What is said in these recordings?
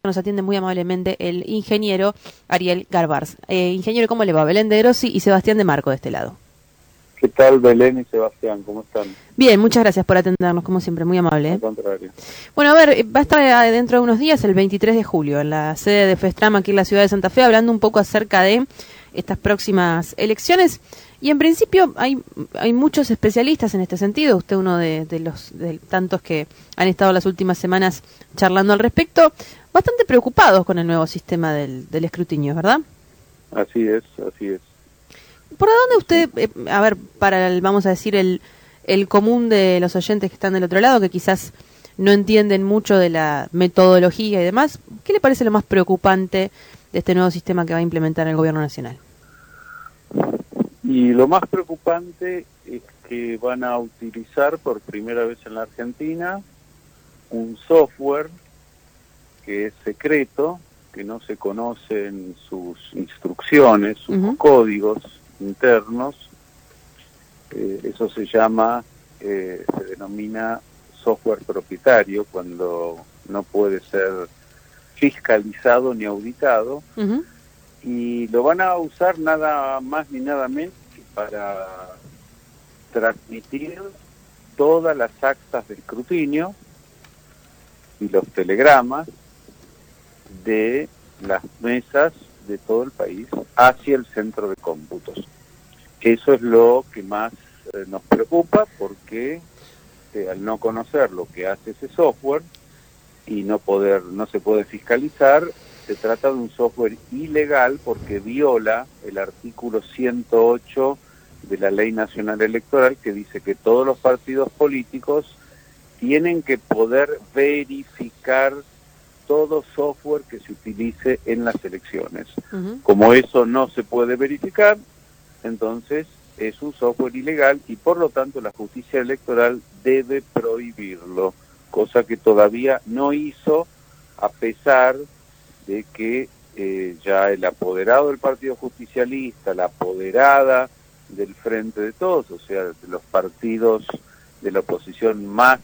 Nos atiende muy amablemente el ingeniero Ariel Garbars. Ingeniero, ¿cómo le va? Belén de Grossi y Sebastián de Marco de este lado. ¿Qué tal, Belén y Sebastián? ¿Cómo están? Bien, muchas gracias por atendernos, como siempre, muy amable. Al contrario. Bueno, a ver, va a estar dentro de unos días, el 23 de julio, en la sede de FESTRAM aquí en la ciudad de Santa Fe, hablando un poco acerca de estas próximas elecciones. Y en principio hay muchos especialistas en este sentido, usted uno de tantos que han estado las últimas semanas charlando al respecto, bastante preocupados con el nuevo sistema del escrutinio, ¿verdad? Así es, así es. ¿Por dónde usted, a ver, vamos a decir, el común de los oyentes que están del otro lado, que quizás no entienden mucho de la metodología y demás, ¿qué le parece lo más preocupante de este nuevo sistema que va a implementar el gobierno nacional? Y lo más preocupante es que van a utilizar por primera vez en la Argentina un software que es secreto, que no se conocen sus instrucciones, sus códigos internos. Eso se denomina software propietario, cuando no puede ser fiscalizado ni auditado. Y lo van a usar nada más ni nada menos que para transmitir todas las actas de escrutinio y los telegramas de las mesas de todo el país hacia el centro de cómputos. Eso es lo que más nos preocupa, porque al no conocer lo que hace ese software y no se puede fiscalizar, se trata de un software ilegal porque viola el artículo 108 de la Ley Nacional Electoral, que dice que todos los partidos políticos tienen que poder verificar todo software que se utilice en las elecciones. Como eso no se puede verificar, entonces es un software ilegal y por lo tanto la justicia electoral debe prohibirlo, cosa que todavía no hizo, a pesar de que ya el apoderado del Partido Justicialista, la apoderada del Frente de Todos, o sea, de los partidos de la oposición más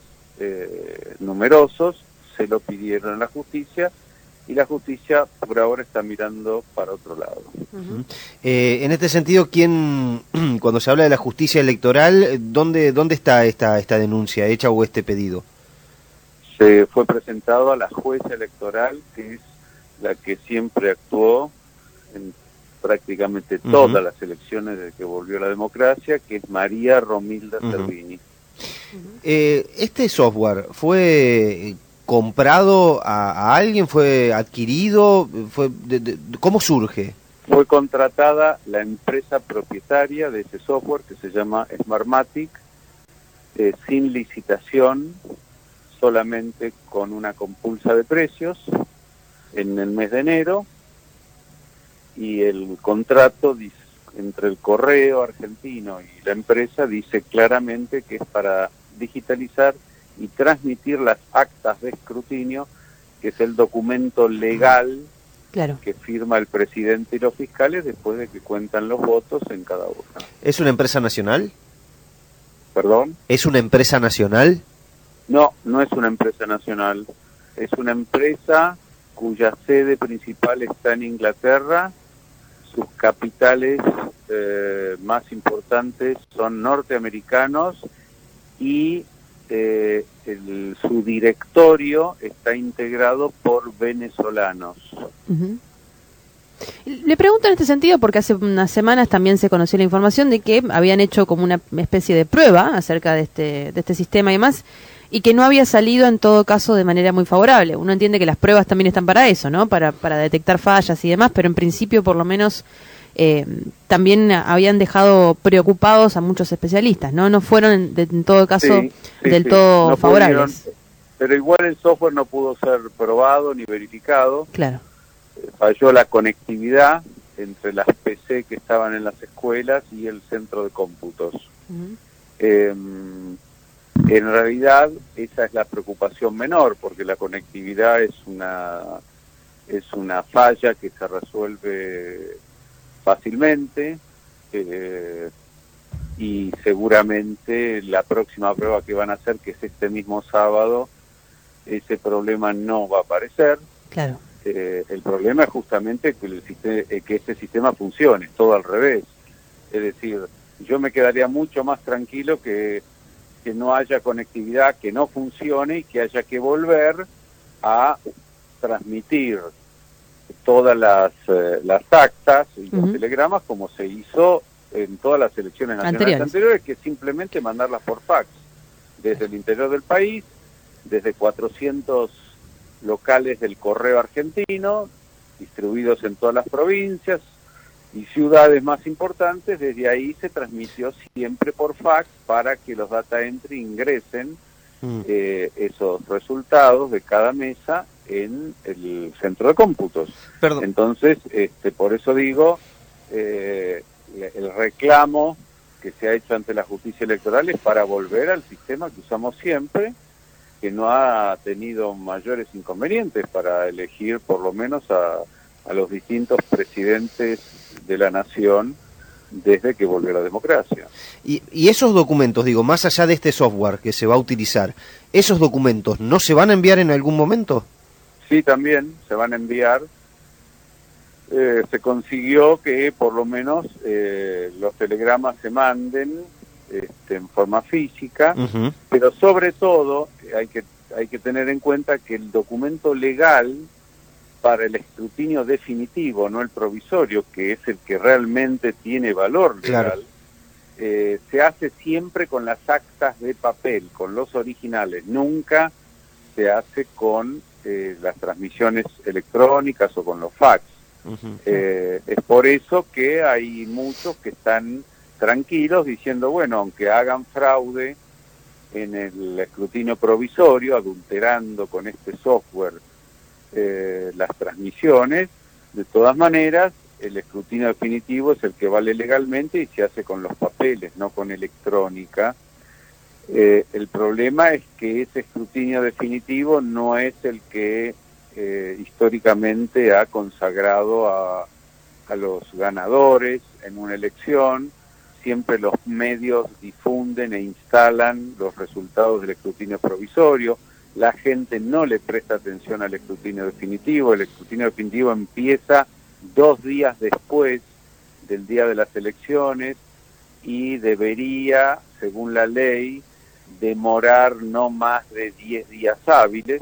numerosos, se lo pidieron a la justicia, y la justicia por ahora está mirando para otro lado. En este sentido, cuando se habla de la justicia electoral, ¿dónde está esta denuncia hecha o este pedido? Se fue presentado a la jueza electoral, que es la que siempre actuó en prácticamente todas las elecciones desde que volvió la democracia, que es María Romilda Servini. ¿Este software fue comprado a alguien? ¿Fue adquirido? ¿Cómo surge? Fue contratada la empresa propietaria de ese software, que se llama Smartmatic, sin licitación, solamente con una compulsa de precios en el mes de enero, y el contrato entre el correo argentino y la empresa dice claramente que es para digitalizar y transmitir las actas de escrutinio, que es el documento legal que firma el presidente y los fiscales después de que cuentan los votos en cada urna. ¿Es una empresa nacional? ¿Perdón? ¿Es una empresa nacional? No, no es una empresa nacional. Es una empresa cuya sede principal está en Inglaterra. Sus capitales más importantes son norteamericanos y su directorio está integrado por venezolanos. Le pregunto en este sentido porque hace unas semanas también se conoció la información de que habían hecho como una especie de prueba acerca de este sistema y demás, y que no había salido en todo caso de manera muy favorable. Uno entiende que las pruebas también están para eso, ¿no? Para detectar fallas y demás, pero en principio por lo menos también habían dejado preocupados a muchos especialistas, ¿no? No fueron en todo caso del todo no favorables. Pudieron, pero igual el software no pudo ser probado ni verificado. Claro. Falló la conectividad entre las PC que estaban en las escuelas y el centro de cómputos. En realidad esa es la preocupación menor, porque la conectividad es una falla que se resuelve fácilmente, y seguramente la próxima prueba que van a hacer, que es este mismo sábado, ese problema no va a aparecer. Claro. El problema es justamente que este sistema funcione, todo al revés. Es decir, yo me quedaría mucho más tranquilo que no haya conectividad, que no funcione y que haya que volver a transmitir todas las actas y los telegramas como se hizo en todas las elecciones nacionales anteriores, que simplemente mandarlas por fax desde el interior del país, desde 400 locales del correo argentino, distribuidos en todas las provincias y ciudades más importantes. Desde ahí se transmitió siempre por fax para que los data entry ingresen esos resultados de cada mesa en el centro de cómputos. Perdón. Entonces, por eso digo, el reclamo que se ha hecho ante la justicia electoral es para volver al sistema que usamos siempre, que no ha tenido mayores inconvenientes para elegir por lo menos a los distintos presidentes de la nación desde que volvió la democracia. Y esos documentos, digo, más allá de este software que se va a utilizar, ¿esos documentos no se van a enviar en algún momento? Sí, también se van a enviar. Se consiguió que por lo menos los telegramas se manden en forma física, pero sobre todo hay que tener en cuenta que el documento legal para el escrutinio definitivo, no el provisorio, que es el que realmente tiene valor legal, se hace siempre con las actas de papel, con los originales, nunca se hace con las transmisiones electrónicas o con los fax. Es por eso que hay muchos que están tranquilos diciendo, bueno, aunque hagan fraude en el escrutinio provisorio, adulterando con este software las transmisiones, de todas maneras el escrutinio definitivo es el que vale legalmente y se hace con los papeles, no con electrónica. El problema es que ese escrutinio definitivo no es el que históricamente ha consagrado a los ganadores en una elección. Siempre los medios difunden e instalan los resultados del escrutinio provisorio. La gente no le presta atención al escrutinio definitivo. El escrutinio definitivo empieza 2 días después del día de las elecciones y debería, según la ley, demorar no más de 10 días hábiles.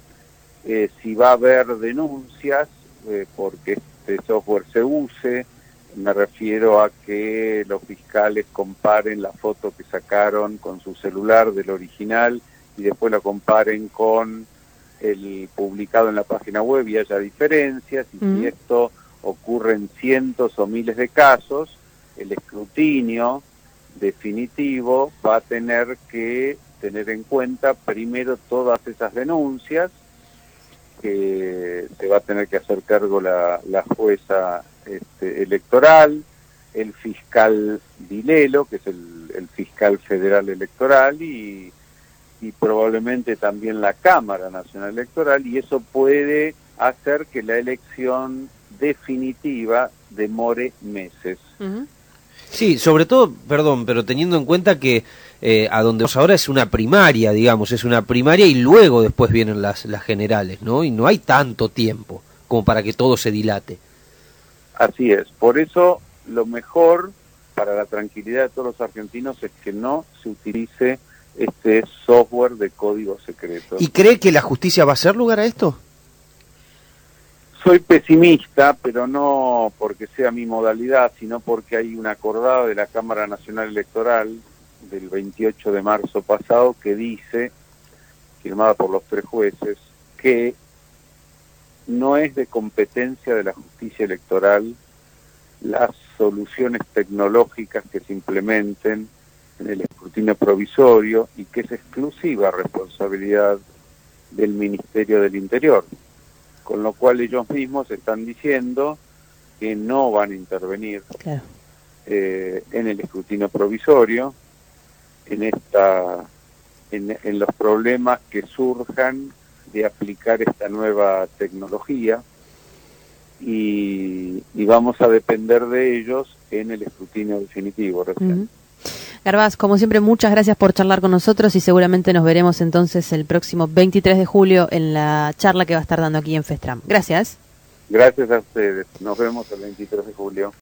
Si va a haber denuncias porque este software se use, me refiero a que los fiscales comparen la foto que sacaron con su celular del original y después la comparen con el publicado en la página web y haya diferencias, y si esto ocurre en cientos o miles de casos, el escrutinio definitivo va a tener que tener en cuenta primero todas esas denuncias, que se va a tener que hacer cargo la jueza electoral, el fiscal Vilelo, que es el fiscal federal electoral, y probablemente también la Cámara Nacional Electoral, y eso puede hacer que la elección definitiva demore meses. Sí, sobre todo, perdón, pero teniendo en cuenta que a donde vamos ahora es una primaria, digamos, es una primaria y luego después vienen las generales, ¿no? Y no hay tanto tiempo como para que todo se dilate. Así es, por eso lo mejor para la tranquilidad de todos los argentinos es que no se utilice este software de código secreto. ¿Y cree que la justicia va a hacer lugar a esto? Soy pesimista, pero no porque sea mi modalidad, sino porque hay una acordada de la Cámara Nacional Electoral del 28 de marzo pasado que dice, firmada por los 3 jueces, que no es de competencia de la justicia electoral las soluciones tecnológicas que se implementen en el escrutinio provisorio y que es exclusiva responsabilidad del Ministerio del Interior, con lo cual ellos mismos están diciendo que no van a intervenir en el escrutinio provisorio, en los problemas que surjan de aplicar esta nueva tecnología, y vamos a depender de ellos en el escrutinio definitivo recién. Garbaz, como siempre, muchas gracias por charlar con nosotros y seguramente nos veremos entonces el próximo 23 de julio en la charla que va a estar dando aquí en Festram. Gracias. Gracias a ustedes. Nos vemos el 23 de julio.